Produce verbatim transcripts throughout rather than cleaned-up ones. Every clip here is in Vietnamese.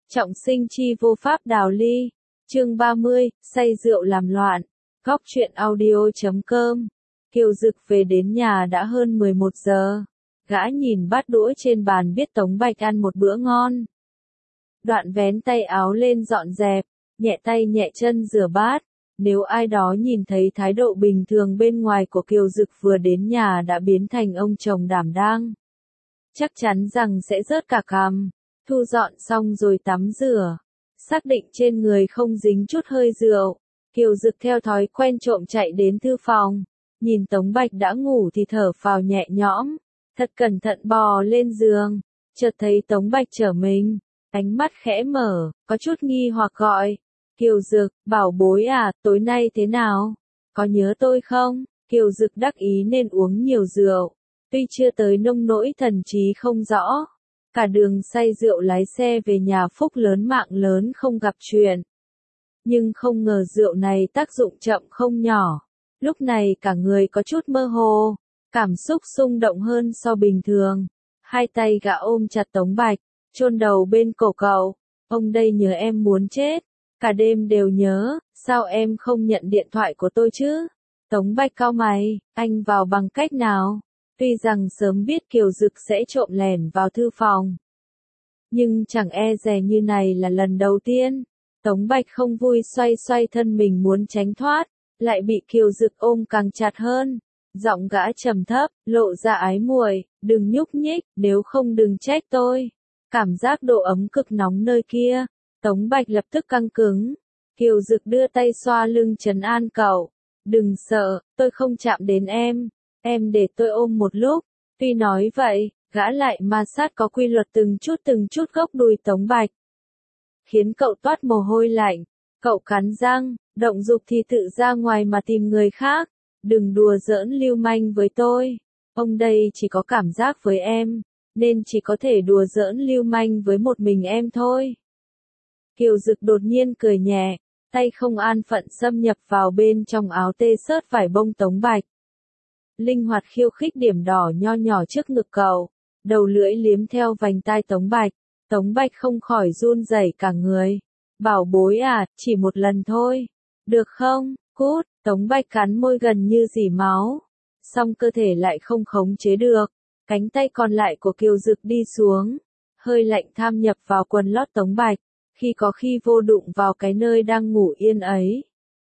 Trọng sinh chi vô pháp đào ly. Chương ba mươi, say rượu làm loạn. Góc truyện audio chấm com. Kiều Dực về đến nhà đã hơn mười một giờ. Gã nhìn bát đũa trên bàn biết Tống Bạch ăn một bữa ngon. Đoạn vén tay áo lên dọn dẹp, nhẹ tay nhẹ chân rửa bát. Nếu ai đó nhìn thấy thái độ bình thường bên ngoài của Kiều Dực vừa đến nhà đã biến thành ông chồng đảm đang, chắc chắn rằng sẽ rớt cả cằm. Thu dọn xong rồi tắm rửa, xác định trên người không dính chút hơi rượu, Kiều Dực theo thói quen trộm chạy đến thư phòng, nhìn Tống Bạch đã ngủ thì thở phào nhẹ nhõm, thật cẩn thận bò lên giường, chợt thấy Tống Bạch trở mình, ánh mắt khẽ mở, có chút nghi hoặc gọi, Kiều Dực, bảo bối à, tối nay thế nào? Có nhớ tôi không? Kiều Dực đắc ý nên uống nhiều rượu, tuy chưa tới nông nỗi thần trí không rõ. Cả đường say rượu lái xe về nhà Phúc lớn mạng lớn không gặp chuyện. Nhưng không ngờ rượu này tác dụng chậm không nhỏ. Lúc này cả người có chút mơ hồ, cảm xúc xung động hơn so bình thường. Hai tay gã ôm chặt Tống Bạch, chôn đầu bên cổ cậu. Ông đây nhớ em muốn chết, cả đêm đều nhớ, sao em không nhận điện thoại của tôi chứ? Tống Bạch cau mày, anh vào bằng cách nào? Tuy rằng sớm biết Kiều Dực sẽ trộm lẻn vào thư phòng, nhưng chẳng e dè như này là lần đầu tiên. Tống Bạch không vui xoay xoay thân mình muốn tránh thoát, lại bị Kiều Dực ôm càng chặt hơn. Giọng gã trầm thấp, lộ ra ái muội, đừng nhúc nhích, nếu không đừng trách tôi. Cảm giác độ ấm cực nóng nơi kia, Tống Bạch lập tức căng cứng. Kiều Dực đưa tay xoa lưng trấn an cậu, đừng sợ, tôi không chạm đến em. Em để tôi ôm một lúc. Tuy nói vậy, gã lại ma sát có quy luật từng chút từng chút gốc đùi Tống Bạch, khiến cậu toát mồ hôi lạnh. Cậu cắn răng, động dục thì tự ra ngoài mà tìm người khác. Đừng đùa giỡn lưu manh với tôi. Ông đây chỉ có cảm giác với em, nên chỉ có thể đùa giỡn lưu manh với một mình em thôi. Kiều Dực đột nhiên cười nhẹ, tay không an phận xâm nhập vào bên trong áo tê xớt vải bông Tống Bạch. Linh hoạt khiêu khích điểm đỏ nho nhỏ trước ngực cậu, đầu lưỡi liếm theo vành tai Tống Bạch, Tống Bạch không khỏi run rẩy cả người. Bảo bối à, chỉ một lần thôi, được không? Cút, Tống Bạch cắn môi gần như rỉ máu, song cơ thể lại không khống chế được, cánh tay còn lại của Kiều Dực đi xuống, hơi lạnh tham nhập vào quần lót Tống Bạch, khi có khi vô đụng vào cái nơi đang ngủ yên ấy.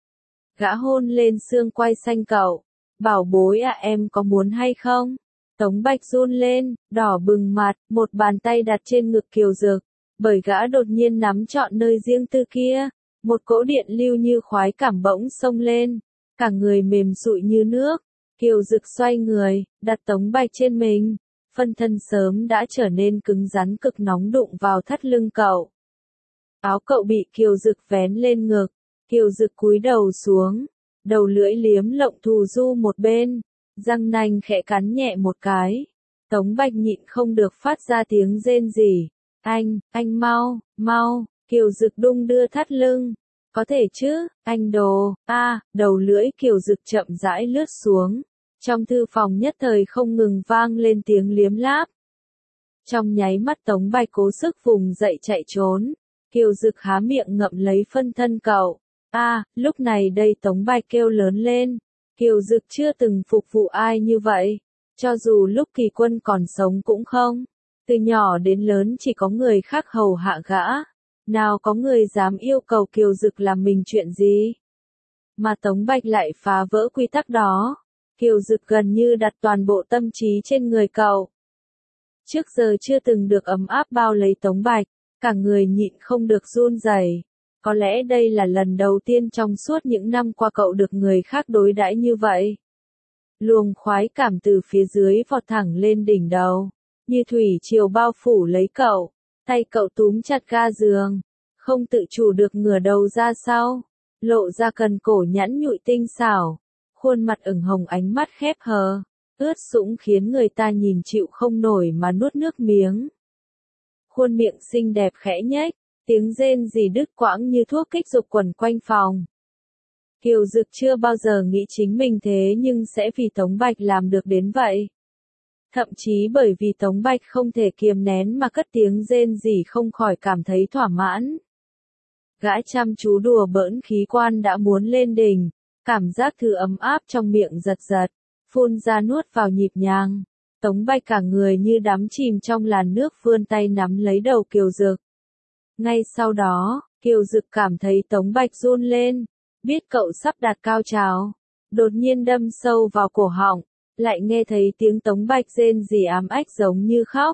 Gã hôn lên xương quai xanh cậu. Bảo bối à, em có muốn hay không? Tống Bạch run lên, đỏ bừng mặt, một bàn tay đặt trên ngực Kiều Dực, bởi gã đột nhiên nắm trọn nơi riêng tư kia, một cỗ điện lưu như khoái cảm bỗng xông lên, cả người mềm sụi như nước. Kiều Dực xoay người, đặt Tống Bạch trên mình, phân thân sớm đã trở nên cứng rắn cực nóng đụng vào thắt lưng cậu. Áo cậu bị Kiều Dực vén lên ngực, Kiều Dực cúi đầu xuống. Đầu lưỡi liếm lộng thù du một bên, răng nanh khẽ cắn nhẹ một cái. Tống Bạch nhịn không được phát ra tiếng rên rỉ. Anh, anh mau, mau, Kiều Dực đung đưa thắt lưng. Có thể chứ, anh đồ, a à, đầu lưỡi Kiều Dực chậm rãi lướt xuống. Trong thư phòng nhất thời không ngừng vang lên tiếng liếm láp. Trong nháy mắt Tống Bạch cố sức vùng dậy chạy trốn. Kiều Dực há miệng ngậm lấy phân thân cậu. A, à, lúc này đây Tống Bạch kêu lớn lên. Kiều Dực chưa từng phục vụ ai như vậy. Cho dù lúc Kỳ Quân còn sống cũng không. Từ nhỏ đến lớn chỉ có người khác hầu hạ gã. Nào có người dám yêu cầu Kiều Dực làm mình chuyện gì. Mà Tống Bạch lại phá vỡ quy tắc đó. Kiều Dực gần như đặt toàn bộ tâm trí trên người cậu. Trước giờ chưa từng được ấm áp bao lấy Tống Bạch. Cả người nhịn không được run rẩy. Có lẽ đây là lần đầu tiên trong suốt những năm qua cậu được người khác đối đãi như vậy. Luồng khoái cảm từ phía dưới vọt thẳng lên đỉnh đầu, như thủy triều bao phủ lấy cậu, tay cậu túm chặt ga giường, không tự chủ được ngửa đầu ra sau, lộ ra cần cổ nhẵn nhụi tinh xảo, khuôn mặt ửng hồng ánh mắt khép hờ, ướt sũng khiến người ta nhìn chịu không nổi mà nuốt nước miếng. Khuôn miệng xinh đẹp khẽ nhếch. Tiếng rên rỉ đứt quãng như thuốc kích dục quẩn quanh phòng. Kiều Dực chưa bao giờ nghĩ chính mình thế nhưng sẽ vì Tống Bạch làm được đến vậy. Thậm chí bởi vì Tống Bạch không thể kiềm nén mà cất tiếng rên rỉ không khỏi cảm thấy thỏa mãn. Gã chăm chú đùa bỡn khí quan đã muốn lên đỉnh, cảm giác thứ ấm áp trong miệng giật giật, phun ra nuốt vào nhịp nhàng. Tống Bạch cả người như đắm chìm trong làn nước vươn tay nắm lấy đầu Kiều Dực. Ngay sau đó, Kiều Dực cảm thấy Tống Bạch run lên, biết cậu sắp đạt cao trào, đột nhiên đâm sâu vào cổ họng, lại nghe thấy tiếng Tống Bạch rên rỉ ám ách giống như khóc.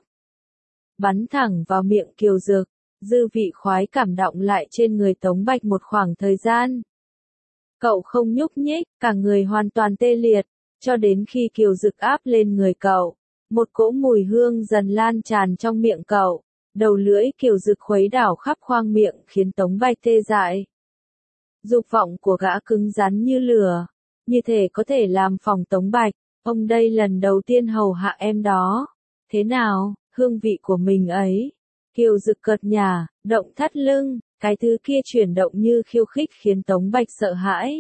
Bắn thẳng vào miệng Kiều Dực, dư vị khoái cảm đọng lại trên người Tống Bạch một khoảng thời gian. Cậu không nhúc nhích, cả người hoàn toàn tê liệt, cho đến khi Kiều Dực áp lên người cậu, một cỗ mùi hương dần lan tràn trong miệng cậu, đầu lưỡi Kiều Dực khuấy đảo khắp khoang miệng khiến Tống Bạch tê dại. Dục vọng của gã cứng rắn như lửa, như thể có thể làm phỏng Tống Bạch, ông đây lần đầu tiên hầu hạ em đó. Thế nào, hương vị của mình ấy? Kiều Dực cợt nhả, động thắt lưng, cái thứ kia chuyển động như khiêu khích khiến Tống Bạch sợ hãi.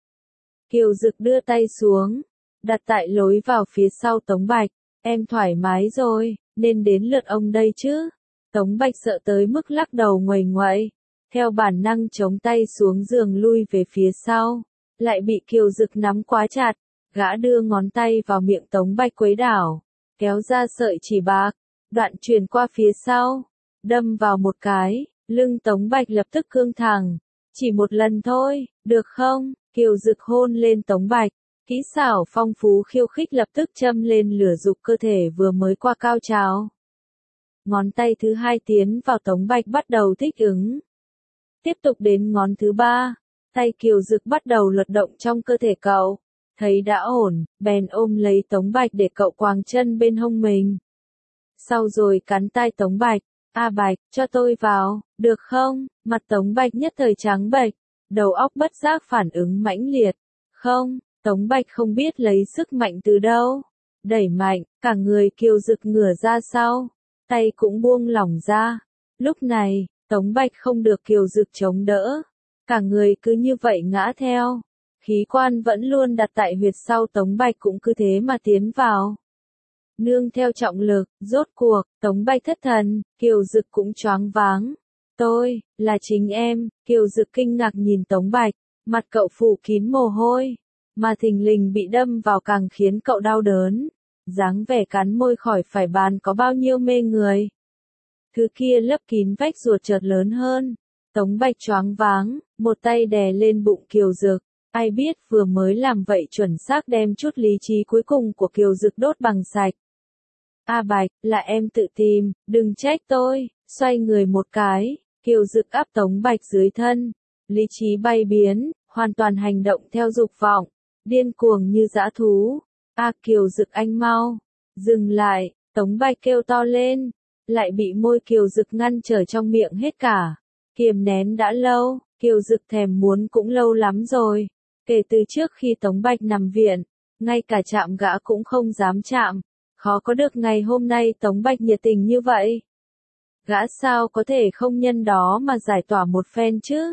Kiều Dực đưa tay xuống, đặt tại lối vào phía sau Tống Bạch, em thoải mái rồi, nên đến lượt ông đây chứ. Tống Bạch sợ tới mức lắc đầu nguầy nguậy, theo bản năng chống tay xuống giường lui về phía sau, lại bị Kiều Dực nắm quá chặt, gã đưa ngón tay vào miệng Tống Bạch quấy đảo, kéo ra sợi chỉ bạc, đoạn truyền qua phía sau, đâm vào một cái, lưng Tống Bạch lập tức cương thẳng, chỉ một lần thôi, được không? Kiều Dực hôn lên Tống Bạch, kỹ xảo phong phú khiêu khích lập tức châm lên lửa dục cơ thể vừa mới qua cao trào. Ngón tay thứ hai tiến vào Tống Bạch bắt đầu thích ứng. Tiếp tục đến ngón thứ ba, tay Kiều Dực bắt đầu luật động trong cơ thể cậu, thấy đã ổn, bèn ôm lấy Tống Bạch để cậu quàng chân bên hông mình. Sau rồi cắn tai Tống Bạch, "A Bạch, cho tôi vào, được không?" Mặt Tống Bạch nhất thời trắng bệch, đầu óc bất giác phản ứng mãnh liệt. "Không." Tống Bạch không biết lấy sức mạnh từ đâu, đẩy mạnh, cả người Kiều Dực ngửa ra sau, tay cũng buông lỏng ra. Lúc này, Tống Bạch không được Kiều Dực chống đỡ, cả người cứ như vậy ngã theo. Khí quan vẫn luôn đặt tại huyệt sau Tống Bạch cũng cứ thế mà tiến vào. Nương theo trọng lực, rốt cuộc, Tống Bạch thất thần, Kiều Dực cũng choáng váng. "Tôi, là chính em." Kiều Dực kinh ngạc nhìn Tống Bạch, mặt cậu phủ kín mồ hôi, mà thình lình bị đâm vào càng khiến cậu đau đớn. Dáng vẻ cắn môi khỏi phải bàn có bao nhiêu mê người. Thứ kia lấp kín vách ruột chợt lớn hơn. Tống Bạch choáng váng, một tay đè lên bụng Kiều Dực. Ai biết vừa mới làm vậy chuẩn xác đem chút lý trí cuối cùng của Kiều Dực đốt bằng sạch. "A Bạch, là em tự tìm, đừng trách tôi." Xoay người một cái, Kiều Dực áp Tống Bạch dưới thân. Lý trí bay biến, hoàn toàn hành động theo dục vọng, điên cuồng như dã thú. "A Kiều Dực anh mau, dừng lại." Tống Bạch kêu to lên, lại bị môi Kiều Dực ngăn trở trong miệng hết cả. Kiềm nén đã lâu, Kiều Dực thèm muốn cũng lâu lắm rồi. Kể từ trước khi Tống Bạch nằm viện, ngay cả chạm gã cũng không dám chạm. Khó có được ngày hôm nay Tống Bạch nhiệt tình như vậy. Gã sao có thể không nhân đó mà giải tỏa một phen chứ?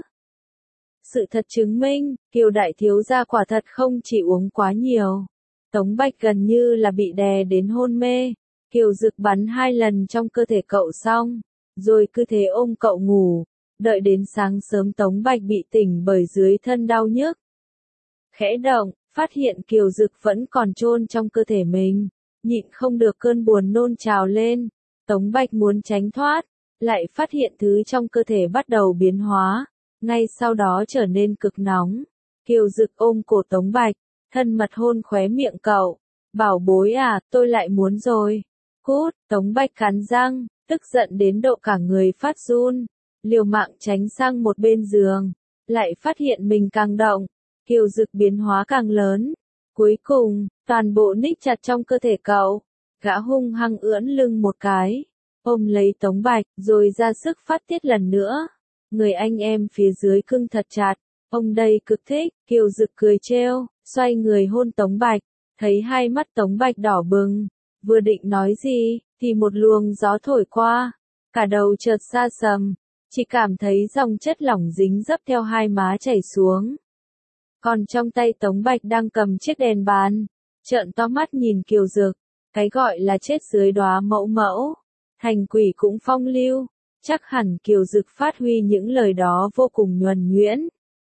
Sự thật chứng minh, Kiều đại thiếu gia quả thật không chỉ uống quá nhiều. Tống Bạch gần như là bị đè đến hôn mê. Kiều Dực bắn hai lần trong cơ thể cậu xong, rồi cứ thế ôm cậu ngủ. Đợi đến sáng sớm Tống Bạch bị tỉnh bởi dưới thân đau nhức. Khẽ động, phát hiện Kiều Dực vẫn còn chôn trong cơ thể mình, nhịn không được cơn buồn nôn trào lên. Tống Bạch muốn tránh thoát, lại phát hiện thứ trong cơ thể bắt đầu biến hóa, ngay sau đó trở nên cực nóng. Kiều Dực ôm cổ Tống Bạch, thân mật hôn khóe miệng cậu. "Bảo bối à, tôi lại muốn rồi." "Cút." Tống Bạch cắn răng, tức giận đến độ cả người phát run, liều mạng tránh sang một bên giường, lại phát hiện mình càng động, Kiều Dực biến hóa càng lớn. Cuối cùng, toàn bộ ních chặt trong cơ thể cậu. Gã hung hăng ưỡn lưng một cái, ôm lấy Tống Bạch, rồi ra sức phát tiết lần nữa. Người anh em phía dưới cưng thật chặt, ông đây cực thích. Kiều Dực cười trêu, xoay người hôn Tống Bạch, thấy hai mắt Tống Bạch đỏ bừng, vừa định nói gì, thì một luồng gió thổi qua, cả đầu chợt xa sầm, chỉ cảm thấy dòng chất lỏng dính dấp theo hai má chảy xuống. Còn trong tay Tống Bạch đang cầm chiếc đèn bàn, trợn to mắt nhìn Kiều Dực, Cái gọi là chết dưới đóa mẫu mẫu, thành quỷ cũng phong lưu, chắc hẳn Kiều Dực phát huy những lời đó vô cùng nhuần nhuyễn.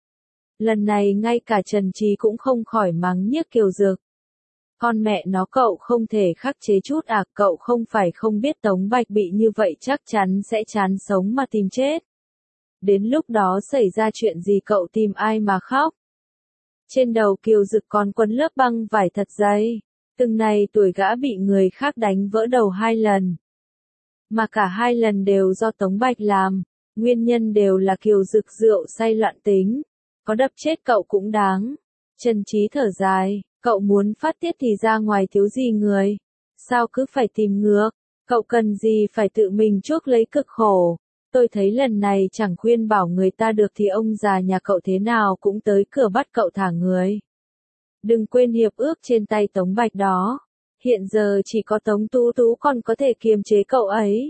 Lần này ngay cả Trần Trí cũng không khỏi mắng nhiếc Kiều Dực. Con mẹ nó, cậu không thể khắc chế chút à, cậu không phải không biết Tống Bạch bị như vậy chắc chắn sẽ chán sống mà tìm chết. Đến lúc đó xảy ra chuyện gì cậu tìm ai mà khóc. Trên đầu Kiều Dực còn quấn lớp băng vải thật dày. Từng này tuổi gã bị người khác đánh vỡ đầu hai lần. Mà cả hai lần đều do Tống Bạch làm, nguyên nhân đều là Kiều Dực rượu say loạn tính. Có đập chết cậu cũng đáng. Trần Trí thở dài, cậu muốn phát tiết thì ra ngoài thiếu gì người. Sao cứ phải tìm ngược, cậu cần gì phải tự mình chuốc lấy cực khổ. Tôi thấy lần này chẳng khuyên bảo người ta được thì ông già nhà cậu thế nào cũng tới cửa bắt cậu thả người. Đừng quên hiệp ước trên tay Tống Bạch đó. Hiện giờ chỉ có Tống Tú Tú còn có thể kiềm chế cậu ấy.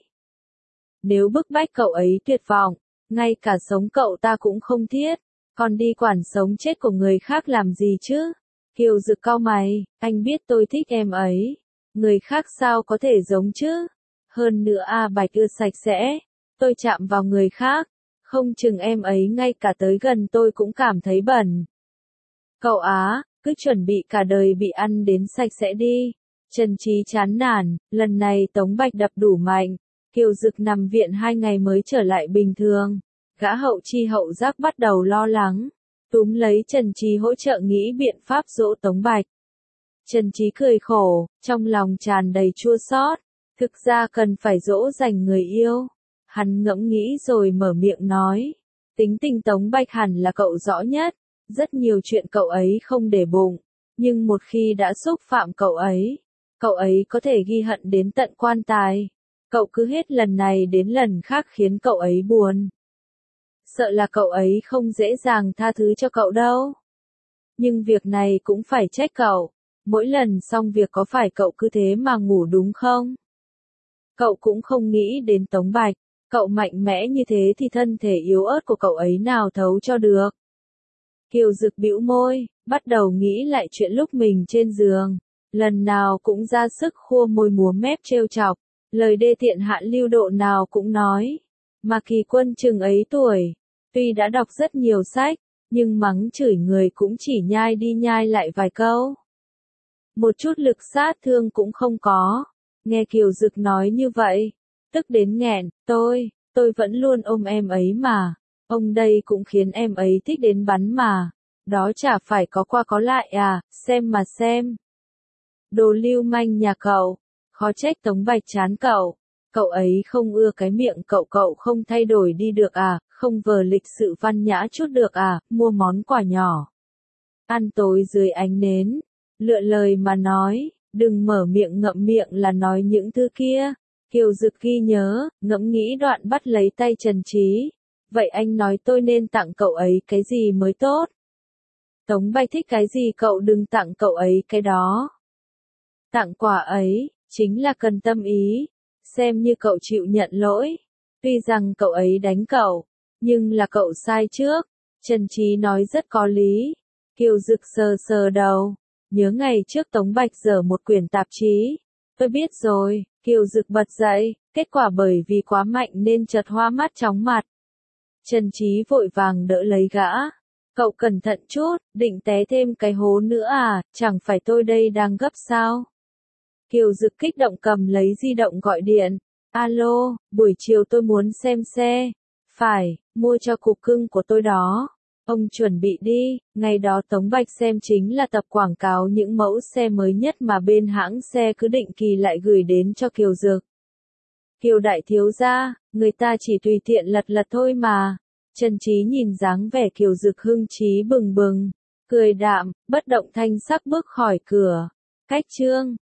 Nếu bức bách cậu ấy tuyệt vọng, ngay cả sống cậu ta cũng không thiết, còn đi quản sống chết của người khác làm gì chứ? Kiều Dực cau mày, anh biết tôi thích em ấy. Người khác sao có thể giống chứ? Hơn nữa A Bạch ưa sạch sẽ. Tôi chạm vào người khác, không chừng em ấy ngay cả tới gần tôi cũng cảm thấy bẩn. Cậu Á, cứ chuẩn bị cả đời bị ăn đến sạch sẽ đi. Trần Trí chán nản, lần này Tống Bạch đập đủ mạnh. Kiều Dực nằm viện hai ngày mới trở lại bình thường. Gã hậu chi hậu giác bắt đầu lo lắng. Túm lấy Trần Trí hỗ trợ nghĩ biện pháp dỗ Tống Bạch. Trần Trí cười khổ, trong lòng tràn đầy chua xót. Thực ra cần phải dỗ dành người yêu. Hắn ngẫm nghĩ rồi mở miệng nói. Tính tình Tống Bạch hẳn là cậu rõ nhất. Rất nhiều chuyện cậu ấy không để bụng. Nhưng một khi đã xúc phạm cậu ấy, cậu ấy có thể ghi hận đến tận quan tài. Cậu cứ hết lần này đến lần khác khiến cậu ấy buồn. Sợ là cậu ấy không dễ dàng tha thứ cho cậu đâu. Nhưng việc này cũng phải trách cậu. Mỗi lần xong việc có phải cậu cứ thế mà ngủ đúng không? Cậu cũng không nghĩ đến Tống Bạch. Cậu mạnh mẽ như thế thì thân thể yếu ớt của cậu ấy nào thấu cho được. Kiều Dực bĩu môi, bắt đầu nghĩ lại chuyện lúc mình trên giường. Lần nào cũng ra sức khua môi múa mép trêu chọc. Lời đê tiện hạ lưu độ nào cũng nói. Mà Kỳ Quân chừng ấy tuổi. Tuy đã đọc rất nhiều sách, nhưng mắng chửi người cũng chỉ nhai đi nhai lại vài câu. Một chút lực sát thương cũng không có. Nghe Kiều Dực nói như vậy, tức đến nghẹn, tôi, tôi vẫn luôn ôm em ấy mà. Ông đây cũng khiến em ấy thích đến bắn mà. Đó chả phải có qua có lại à, xem mà xem. Đồ lưu manh nhà cậu, khó trách Tống Bạch chán cậu. Cậu ấy không ưa cái miệng cậu cậu không thay đổi đi được à, không vờ lịch sự văn nhã chút được à, mua món quà nhỏ. Ăn tối dưới ánh nến, lựa lời mà nói, đừng mở miệng ngậm miệng là nói những thứ kia. Kiều Dực ghi nhớ, ngẫm nghĩ đoạn bắt lấy tay Trần Trí. Vậy anh nói tôi nên tặng cậu ấy cái gì mới tốt? Tống Bạch thích cái gì cậu đừng tặng cậu ấy cái đó. Tặng quà ấy, chính là cần tâm ý. Xem như cậu chịu nhận lỗi. Tuy rằng cậu ấy đánh cậu, nhưng là cậu sai trước. Trần Trí nói rất có lý. Kiều Dực sờ sờ đầu. Nhớ ngày trước Tống Bạch dở một quyển tạp chí. Tôi biết rồi, Kiều Dực bật dậy, kết quả bởi vì quá mạnh nên chợt hoa mắt chóng mặt. Trần Trí vội vàng đỡ lấy gã. Cậu cẩn thận chút, định té thêm cái hố nữa à, chẳng phải tôi đây đang gấp sao? Kiều Dực kích động cầm lấy di động gọi điện. Alo, buổi chiều tôi muốn xem xe. Phải, mua cho cục cưng của tôi đó. Ông chuẩn bị đi, ngày đó Tống Bạch xem chính là tập quảng cáo những mẫu xe mới nhất mà bên hãng xe cứ định kỳ lại gửi đến cho Kiều Dực. Kiều đại thiếu gia, người ta chỉ tùy tiện lật lật thôi mà. Trần Trí nhìn dáng vẻ Kiều Dực hưng trí bừng bừng, cười đạm, bất động thanh sắc bước khỏi cửa. Cách chương